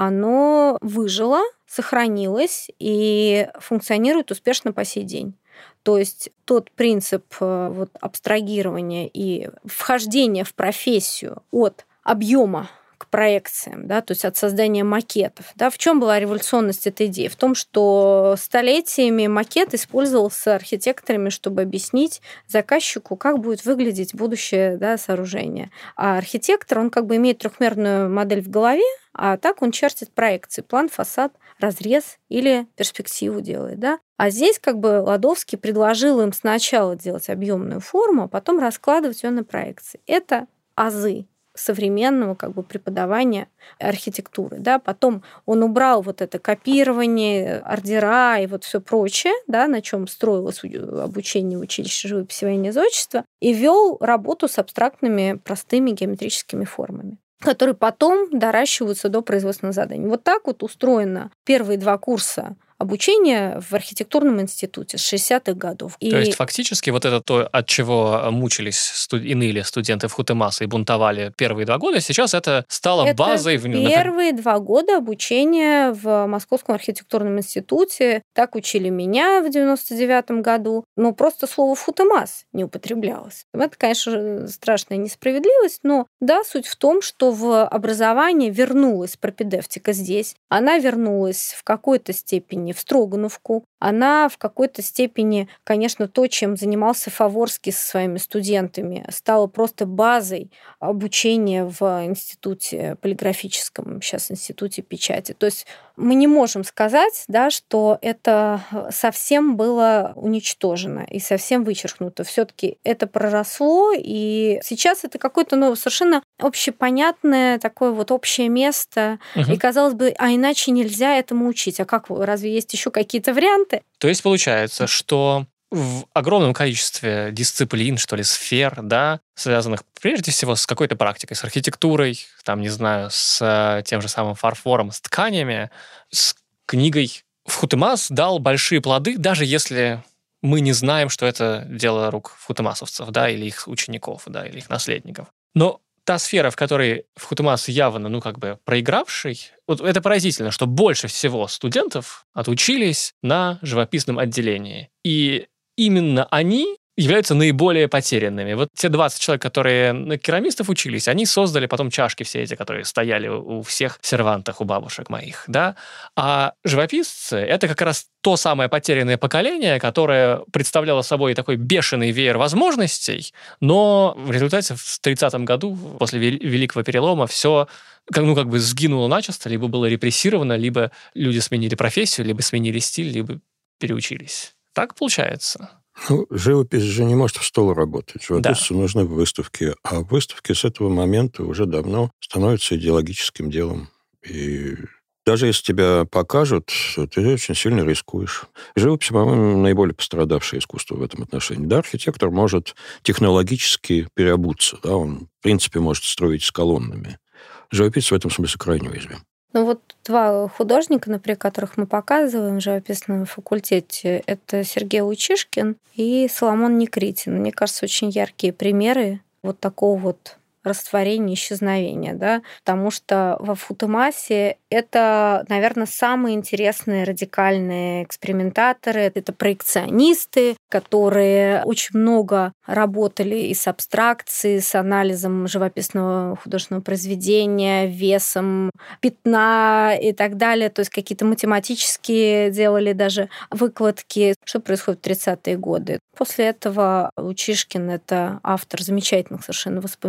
оно выжило, сохранилось и функционирует успешно по сей день. То есть тот принцип вот, абстрагирования и вхождения в профессию от объема к проекциям, да, то есть от создания макетов. Да. В чем была революционность этой идеи? В том, что столетиями макет использовался архитекторами, чтобы объяснить заказчику, как будет выглядеть будущее, да, сооружение. А архитектор, он как бы имеет трехмерную модель в голове, а так он чертит проекции, план, фасад, разрез или перспективу делает. Да. А здесь как бы Ладовский предложил им сначала делать объемную форму, а потом раскладывать ее на проекции. Это азы современного как бы преподавания архитектуры. Да. Потом он убрал вот это копирование, ордера и вот все прочее, да, на чем строилось обучение в училище живописи, военного зодчества, и вел работу с абстрактными простыми геометрическими формами, которые потом доращиваются до производственных заданий. Вот так вот устроено первые 2 курса обучения в архитектурном институте с 60-х годов. То есть фактически вот это то, от чего мучились и ныли студенты Вхутемаса и бунтовали первые 2 года, сейчас это стало базой. Первые 2 года обучения в Московском архитектурном институте. Так учили меня в 99-м году. Но просто слово Вхутемас не употреблялось. Это, конечно, страшная несправедливость, но да, суть в том, что в образование вернулась пропедевтика здесь. Она вернулась в какой-то степени в Строгановку. Она в какой-то степени, конечно, то, чем занимался Фаворский со своими студентами, стала просто базой обучения в институте полиграфическом, сейчас институте печати. То есть мы не можем сказать, да, что это совсем было уничтожено и совсем вычеркнуто. Все-таки это проросло, и сейчас это какое-то совершенно общепонятное такое вот общее место. И, казалось бы, а иначе нельзя этому учить. А как, разве есть еще какие-то варианты? То есть получается, что в огромном количестве дисциплин, что ли, сфер, да, связанных прежде всего с какой-то практикой, с архитектурой, там, не знаю, с тем же самым фарфором, с тканями, с книгой, Вхутемас дал большие плоды, даже если мы не знаем, что это дело рук вхутемасовцев, да, или их учеников, да, или их наследников. Но та сфера, в которой Вхутемас явно, проигравший, вот это поразительно, что больше всего студентов отучились на живописном отделении. И именно они являются наиболее потерянными. Вот те 20 человек, которые на керамистов учились, они создали потом чашки все эти, которые стояли у всех сервантах, у бабушек моих, да. А живописцы — это как раз то самое потерянное поколение, которое представляло собой такой бешеный веер возможностей, но в результате в 30-м году, после Великого Перелома, все как бы сгинуло начисто, либо было репрессировано, либо люди сменили профессию, либо сменили стиль, либо переучились. Так получается. Живопись же не может в стол работать. Живописцу нужны выставки. А выставки с этого момента уже давно становятся идеологическим делом. И даже если тебя покажут, ты очень сильно рискуешь. Живопись, по-моему, наиболее пострадавшее искусство в этом отношении. Да, архитектор может технологически переобуться. Да, он, в принципе, может строить с колоннами. Живописец в этом смысле крайне уязвим. Вот 2 художника, например, которых мы показываем в живописном факультете, это Сергей Лучишкин и Соломон Некритин. Мне кажется, очень яркие примеры вот такого вот растворения, исчезновения, да, потому что во Вхутемасе это, наверное, самые интересные радикальные экспериментаторы, это проекционисты, которые очень много работали и с абстракцией, с анализом живописного художественного произведения, весом пятна и так далее, то есть какие-то математические делали даже выкладки, что происходит в 30-е годы. После этого Лучишкин — это автор замечательных совершенно воспоминаний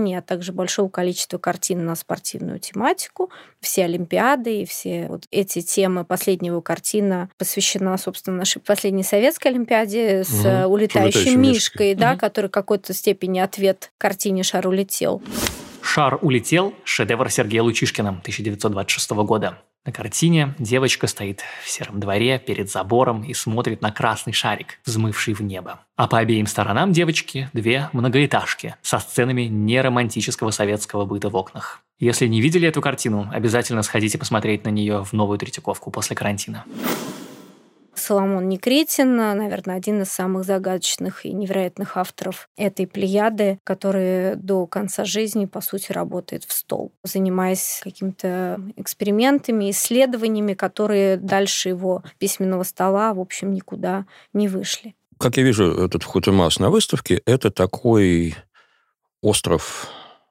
а также большого количества картин на спортивную тематику. Все олимпиады и все вот эти темы. Последняя его картина посвящена, собственно, нашей последней советской олимпиаде с улетающим мишкой, да, который в какой-то степени ответ картине «Шар улетел». «Шар улетел» – шедевр Сергея Лучишкина 1926 года. На картине девочка стоит в сером дворе перед забором и смотрит на красный шарик, взмывший в небо. А по обеим сторонам девочки две многоэтажки со сценами неромантического советского быта в окнах. Если не видели эту картину, обязательно сходите посмотреть на нее в Новую Третьяковку после карантина. Соломон Никритин, наверное, один из самых загадочных и невероятных авторов этой плеяды, который до конца жизни, по сути, работает в стол, занимаясь какими-то экспериментами, исследованиями, которые дальше его письменного стола, в общем, никуда не вышли. Как я вижу этот Вхутемас на выставке, это такой остров,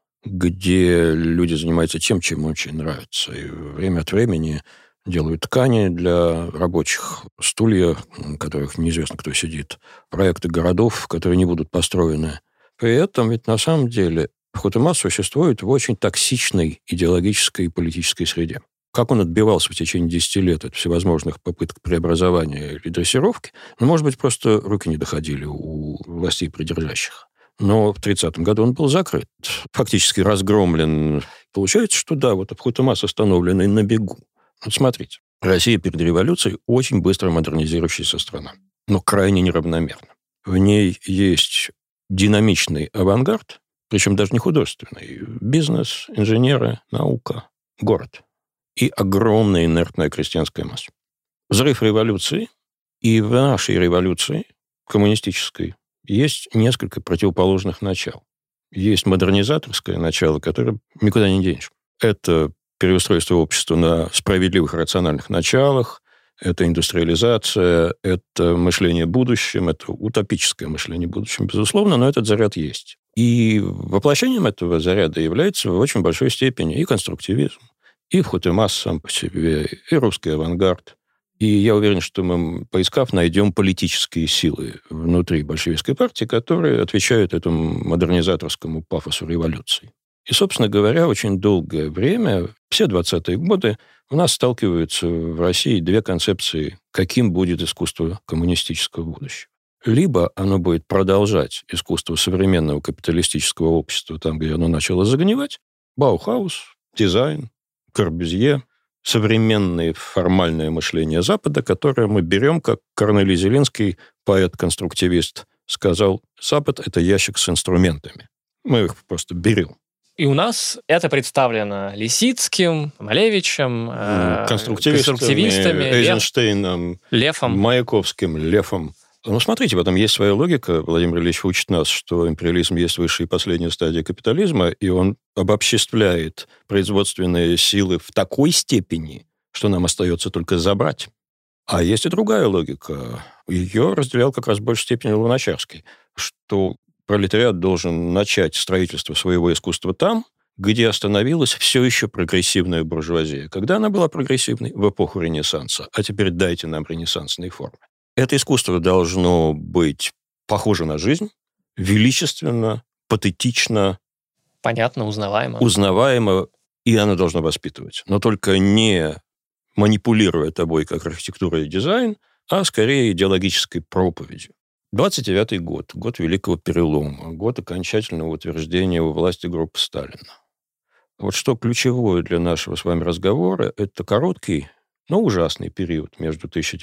где люди занимаются тем, чем очень нравится. И время от времени делают ткани для рабочих, стулья, в которых неизвестно, кто сидит, проекты городов, которые не будут построены. При этом ведь на самом деле Вхутемас существует в очень токсичной идеологической и политической среде. Как он отбивался в течение 10 лет от всевозможных попыток преобразования или дрессировки, может быть, просто руки не доходили у властей придержащих. Но в 1930 году он был закрыт, фактически разгромлен. Получается, что да, вот Вхутемас остановленный на бегу. Вот смотрите, Россия перед революцией очень быстро модернизирующаяся страна, но крайне неравномерно. В ней есть динамичный авангард, причем даже не художественный, бизнес, инженеры, наука, город и огромная инертная крестьянская масса. Взрыв революции, и в нашей революции, коммунистической, есть несколько противоположных начал. Есть модернизаторское начало, которое никуда не денешь. Это переустройство общества на справедливых рациональных началах, это индустриализация, это мышление будущим, это утопическое мышление будущим, безусловно, но этот заряд есть. И воплощением этого заряда является в очень большой степени и конструктивизм, и Вхутемас сам по себе, и русский авангард. И я уверен, что мы, поискав, найдем политические силы внутри большевистской партии, которые отвечают этому модернизаторскому пафосу революции. И, собственно говоря, очень долгое время, все 20-е годы, у нас сталкиваются в России две концепции, каким будет искусство коммунистического будущего. Либо оно будет продолжать искусство современного капиталистического общества там, где оно начало загнивать, Баухаус, дизайн, Корбюзье, современное формальное мышление Запада, которое мы берем, как Корнелий Зелинский, поэт-конструктивист, сказал, Запад – это ящик с инструментами. Мы их просто берем. И у нас это представлено Лисицким, Малевичем, конструктивистами, Эйзенштейном, Лефом. Маяковским, Лефом. Ну, смотрите, в этом есть своя логика. Владимир Ильич учит нас, что империализм есть высшая и последняя стадия капитализма, и он обобществляет производственные силы в такой степени, что нам остается только забрать. А есть и другая логика. Ее разделял как раз в большей степени Луначарский, что пролетариат должен начать строительство своего искусства там, где остановилась все еще прогрессивная буржуазия. Когда она была прогрессивной? В эпоху Ренессанса. А теперь дайте нам ренессансные формы. Это искусство должно быть похоже на жизнь, величественно, патетично. Понятно, узнаваемо. Узнаваемо, и оно должно воспитывать. Но только не манипулируя тобой как архитектура и дизайн, а скорее идеологической проповедью. 29-й год, год Великого Перелома, год окончательного утверждения у власти группы Сталина. Вот что ключевое для нашего с вами разговора, это короткий, но ужасный период между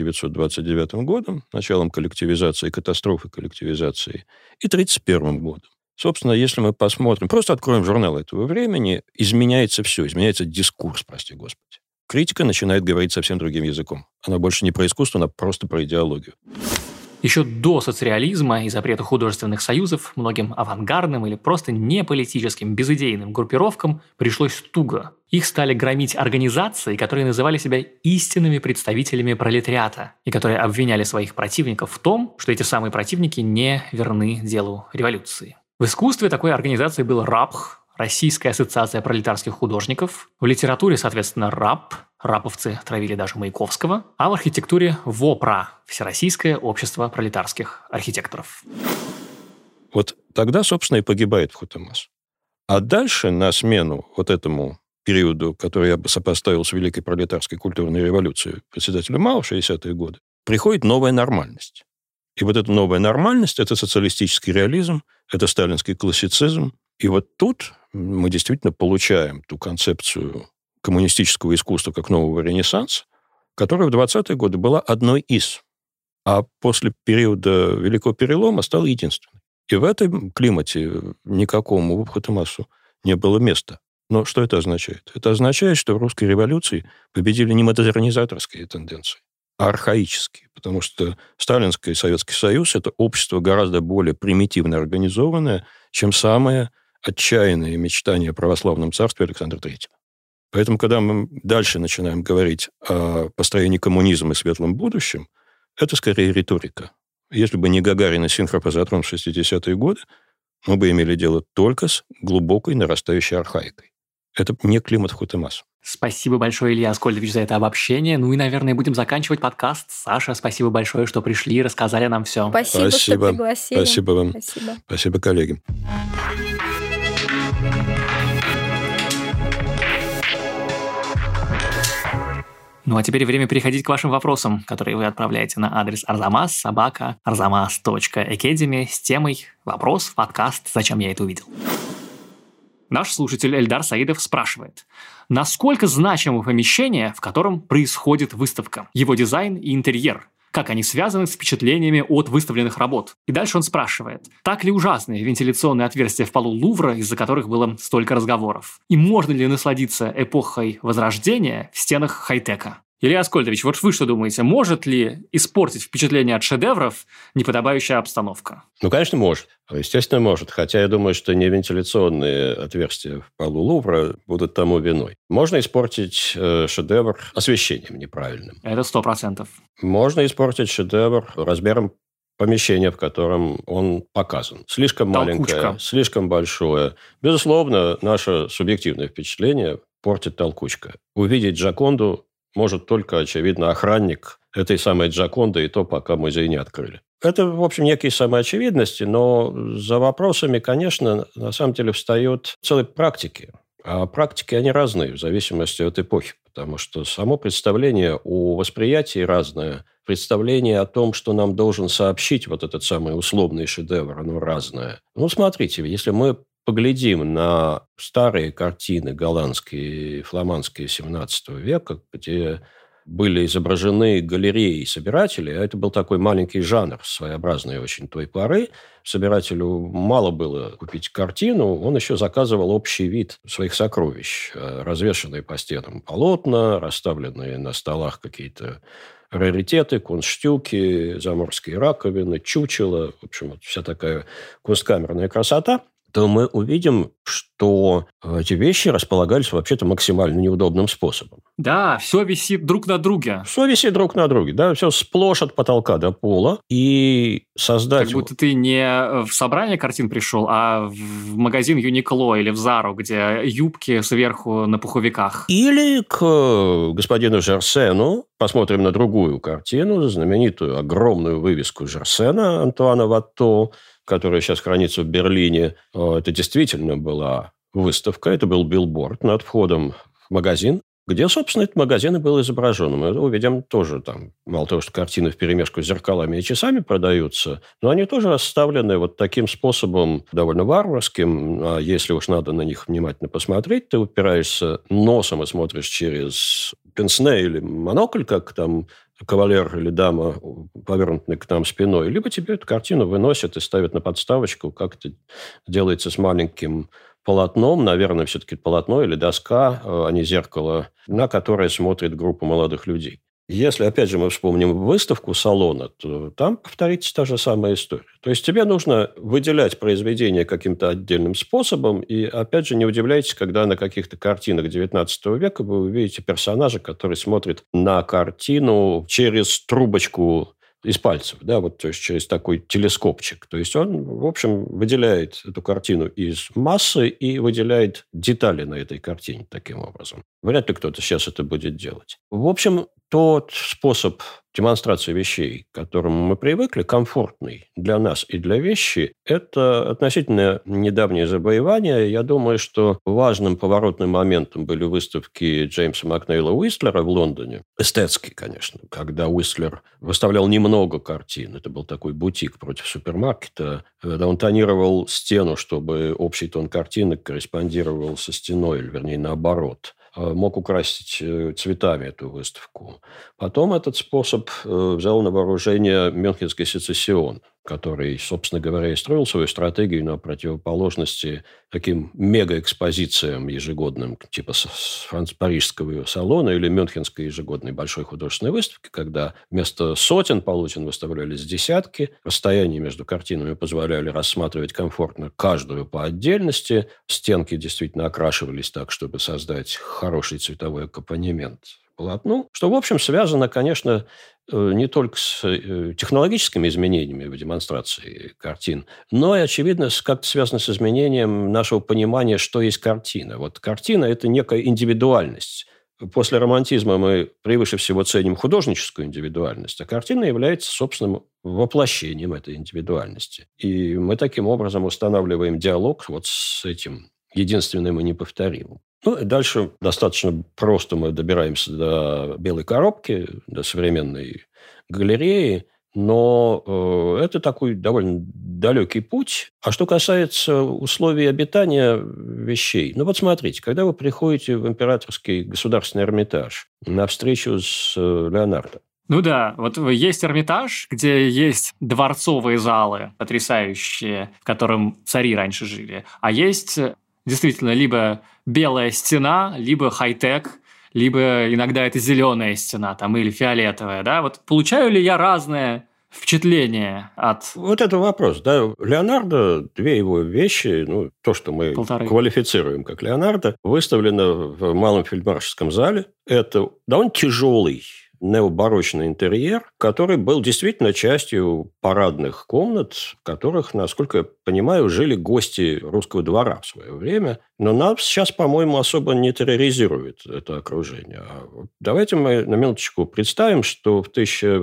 1929 годом, началом коллективизации, катастрофы коллективизации, и 1931 годом. Собственно, если мы посмотрим, просто откроем журнал этого времени, изменяется все, изменяется дискурс, прости господи. Критика начинает говорить совсем другим языком. Она больше не про искусство, она просто про идеологию. Еще до соцреализма и запрета художественных союзов многим авангардным или просто неполитическим, безидейным группировкам пришлось туго. Их стали громить организации, которые называли себя истинными представителями пролетариата и которые обвиняли своих противников в том, что эти самые противники не верны делу революции. В искусстве такой организацией был РАПХ, Российская ассоциация пролетарских художников, в литературе, соответственно, РАП, раповцы травили даже Маяковского, а в архитектуре ВОПРА, Всероссийское общество пролетарских архитекторов. Вот тогда, собственно, и погибает Вхутемас. А дальше на смену вот этому периоду, который я бы сопоставил с Великой пролетарской культурной революцией председателя Мао в 60-е годы, приходит новая нормальность. И вот эта новая нормальность – это социалистический реализм, это сталинский классицизм. И вот тут мы действительно получаем ту концепцию коммунистического искусства как нового ренессанса, которая в 20-е годы была одной из, а после периода Великого перелома стала единственной. И в этом климате никакому Хутемасу не было места. Но что это означает? Это означает, что в русской революции победили не модернизаторские тенденции, а архаические. Потому что Сталинский и Советский Союз – это общество гораздо более примитивно организованное, чем самое отчаянное мечтание о православном царстве Александра III. Поэтому, когда мы дальше начинаем говорить о построении коммунизма и светлом будущем, это скорее риторика. Если бы не Гагарин и синхропозотрон в 60-е годы, мы бы имели дело только с глубокой нарастающей архаикой. Это не климат Хутемасу. Спасибо большое, Илья Аскольдович, за это обобщение. Ну и, наверное, будем заканчивать подкаст. Саша, спасибо большое, что пришли и рассказали нам все. Спасибо, что пригласили. Спасибо вам. Спасибо. Спасибо, коллеги. Ну а теперь время переходить к вашим вопросам, которые вы отправляете на адрес arzamas@arzamas.academy с темой «Вопрос в подкаст. Зачем я это увидел?». Наш слушатель Эльдар Саидов спрашивает, насколько значимо помещение, в котором происходит выставка, его дизайн и интерьер, как они связаны с впечатлениями от выставленных работ. И дальше он спрашивает, так ли ужасны вентиляционные отверстия в полу Лувра, из-за которых было столько разговоров? И можно ли насладиться эпохой Возрождения в стенах хай-тека? Илья Аскольдович, вот вы что думаете, может ли испортить впечатление от шедевров неподобающая обстановка? Ну, конечно, может. Естественно, может. Хотя я думаю, что не вентиляционные отверстия в полу Лувра будут тому виной. Можно испортить шедевр освещением неправильным. Это 100%. Можно испортить шедевр размером помещения, в котором он показан. Слишком маленькое, слишком большое. Безусловно, наше субъективное впечатление портит толкучка. Увидеть Джоконду может только, очевидно, охранник этой самой Джоконды, и то, пока музей не открыли. Это, в общем, некие самоочевидности, но за вопросами, конечно, на самом деле встает целая практики. А практики, они разные в зависимости от эпохи, потому что само представление о восприятии разное, представление о том, что нам должен сообщить вот этот самый условный шедевр, оно разное. Ну, смотрите, если мы поглядим на старые картины голландские и фламандские XVII века, где были изображены галереи собирателей, а это был такой маленький жанр, своеобразный очень той поры. Собирателю мало было купить картину, он еще заказывал общий вид своих сокровищ, развешанные по стенам полотна, расставленные на столах какие-то раритеты, кунстштюки, заморские раковины, чучела, в общем, вот вся такая кунсткамерная красота, то мы увидим, что эти вещи располагались вообще-то максимально неудобным способом. Да, все висит друг на друге. Все висит друг на друге, да, все сплошь от потолка до пола. И создать... Как будто ты не в собрание картин пришел, а в магазин Юникло или в Зару, где юбки сверху на пуховиках. Или к господину Жерсену. Посмотрим на другую картину, знаменитую огромную вывеску Жерсена Антуана Ватто, которая сейчас хранится в Берлине. Это действительно была выставка, это был билборд над входом в магазин, где, собственно, этот магазин и был изображен. Мы увидим тоже там, мало того, что картины вперемешку с зеркалами и часами продаются, но они тоже расставлены вот таким способом, довольно варварским. А если уж надо на них внимательно посмотреть, ты упираешься носом и смотришь через пенсне или монокль, как там кавалер или дама, повернутый к нам спиной, либо тебе эту картину выносят и ставят на подставочку, как это делается с маленьким полотном, наверное, все-таки полотно или доска, а не зеркало, на которое смотрит группа молодых людей. Если, опять же, мы вспомним выставку салона, то там повторится та же самая история. То есть тебе нужно выделять произведение каким-то отдельным способом, и, опять же, не удивляйтесь, когда на каких-то картинах XIX века вы увидите персонажа, который смотрит на картину через трубочку из пальцев, да, вот, то есть через такой телескопчик. То есть он, в общем, выделяет эту картину из массы и выделяет детали на этой картине таким образом. Вряд ли кто-то сейчас это будет делать. В общем, тот способ демонстрации вещей, к которому мы привыкли, комфортный для нас и для вещи, это относительно недавнее завоевание. Я думаю, что важным поворотным моментом были выставки Джеймса Макнейла Уистлера в Лондоне. Эстетские, конечно, когда Уистлер выставлял немного картин. Это был такой бутик против супермаркета. Когда он тонировал стену, чтобы общий тон картины корреспондировал со стеной, или, вернее, наоборот. Мог украсить цветами эту выставку. Потом этот способ взял на вооружение Мюнхенский сецессион, который, собственно говоря, и строил свою стратегию на противоположности таким мегаэкспозициям ежегодным, типа Парижского салона или Мюнхенской ежегодной большой художественной выставки, когда вместо сотен полотен выставлялись десятки, расстояния между картинами позволяли рассматривать комфортно каждую по отдельности, стенки действительно окрашивались так, чтобы создать хороший цветовой аккомпанемент полотну, что, в общем, связано, конечно, не только с технологическими изменениями в демонстрации картин, но и, очевидно, как-то связано с изменением нашего понимания, что есть картина. Вот картина – это некая индивидуальность. После романтизма мы превыше всего ценим художническую индивидуальность, а картина является собственным воплощением этой индивидуальности. И мы таким образом устанавливаем диалог вот с этим единственным и неповторимым. Ну, и дальше достаточно просто мы добираемся до белой коробки, до современной галереи, но это такой довольно далекий путь. А что касается условий обитания вещей, ну вот смотрите, когда вы приходите в Императорский государственный Эрмитаж на встречу с Леонардо, ну да, вот есть Эрмитаж, где есть дворцовые залы потрясающие, в котором цари раньше жили, а есть действительно либо белая стена, либо хай-тек, либо иногда это зеленая стена там, или фиолетовая. Да? Вот получаю ли я разное впечатление от... Вот это вопрос. Да? Леонардо, две его вещи, ну, то, что мы квалифицируем как Леонардо, выставлено в Малом фельдмаршальском зале. Это довольно тяжелый необарочный интерьер, который был действительно частью парадных комнат, в которых, насколько я понимаю, жили гости русского двора в свое время. Но нас сейчас, по-моему, особо не терроризирует это окружение. Давайте мы на минуточку представим, что в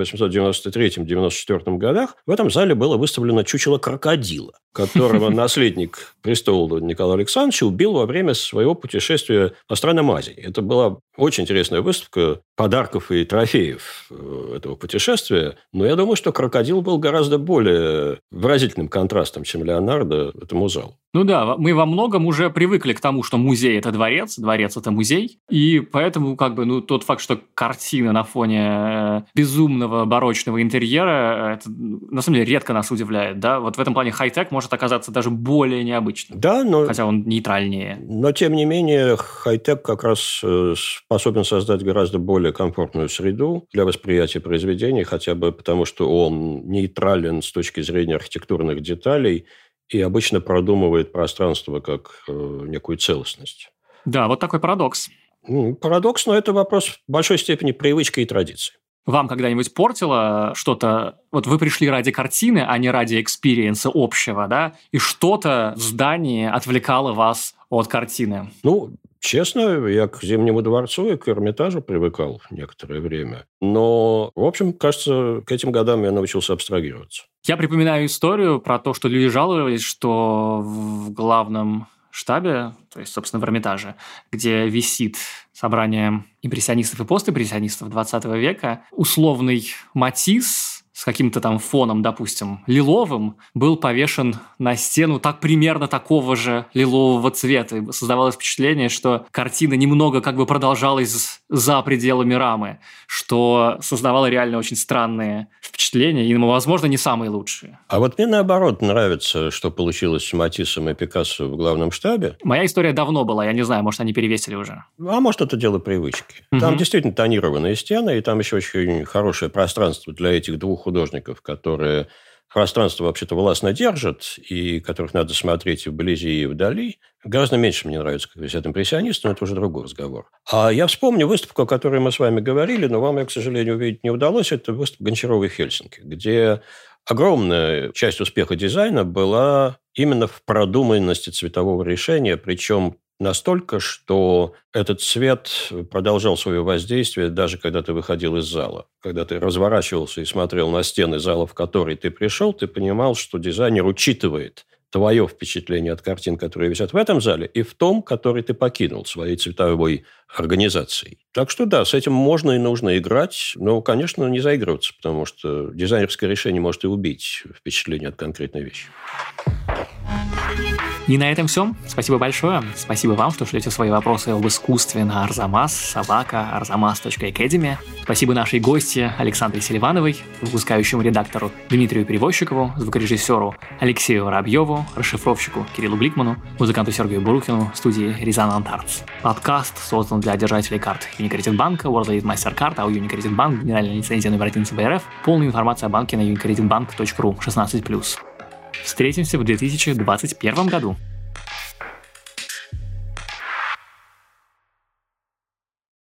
1893-1894 годах в этом зале было выставлено чучело крокодила, которого наследник престола Николай Александрович убил во время своего путешествия по странам Азии. Это была очень интересная выставка подарков и трофеев этого путешествия. Но я думаю, что крокодил был гораздо более выразительным контрастом, чем Леонардо, этому залу. Ну да, мы во многом уже привыкли к тому, что музей – это дворец, дворец – это музей. И поэтому тот факт, что картина на фоне безумного барочного интерьера, это, на самом деле, редко нас удивляет. Да? Вот в этом плане хай-тек может оказаться даже более необычным. Да, хотя он нейтральнее. Но, тем не менее, хай-тек как раз способен создать гораздо более комфортную среду для восприятия произведений, хотя бы потому, что он нейтрален с точки зрения архитектурных деталей и обычно продумывает пространство как некую целостность. Да, вот такой парадокс. Парадокс, но это вопрос в большой степени привычки и традиции. Вам когда-нибудь портило что-то? Вот вы пришли ради картины, а не ради экспириенса общего, да? И что-то в здании отвлекало вас от картины? Ну, честно, я к Зимнему дворцу и к Эрмитажу привыкал некоторое время. Но, в общем, кажется, к этим годам я научился абстрагироваться. Я припоминаю историю про то, что люди жаловались, что в главном штабе, то есть, собственно, в Эрмитаже, где висит собрание импрессионистов и постимпрессионистов 20 века, условный Матисс с каким-то там фоном, допустим, лиловым, был повешен на стену примерно такого же лилового цвета. И создавалось впечатление, что картина немного продолжалась за пределами рамы, что создавало реально очень странные впечатления и, возможно, не самые лучшие. А вот мне, наоборот, нравится, что получилось с Матиссом и Пикассо в главном штабе. Моя история давно была, я не знаю, может, они перевесили уже. А может, это дело привычки. Там действительно тонированные стены, и там еще очень хорошее пространство для этих двух художников, которые пространство вообще-то властно держат, и которых надо смотреть и вблизи, и вдали. Гораздо меньше мне нравится, как висят импрессионисты, но это уже другой разговор. А я вспомню выставку, о которой мы с вами говорили, но вам ее, к сожалению, увидеть не удалось. Это выставка Гончарова в Хельсинки, где огромная часть успеха дизайна была именно в продуманности цветового решения, причем настолько, что этот свет продолжал свое воздействие даже когда ты выходил из зала. Когда ты разворачивался и смотрел на стены зала, в который ты пришел, ты понимал, что дизайнер учитывает твое впечатление от картин, которые висят в этом зале, и в том, который ты покинул своей цветовой организацией. Так что да, с этим можно и нужно играть, но, конечно, не заигрываться, потому что дизайнерское решение может и убить впечатление от конкретной вещи. И на этом все. Спасибо большое. Спасибо вам, что шлете свои вопросы об искусстве на arzamas@arzamas.academy. Спасибо нашей гости Александре Селивановой, выпускающему редактору Дмитрию Перевозчикову, звукорежиссеру Алексею Воробьеву, расшифровщику Кириллу Гликману, музыканту Сергею Бурухину, студии Резонант Артс. Подкаст создан для держателей карт Unicredit банка, World MasterCard, а у Unicredit Bank генеральная лицензия номер 1 ЦБРФ. Полная информация о банке на unicreditbank.ru 16+. Встретимся в 2021 году.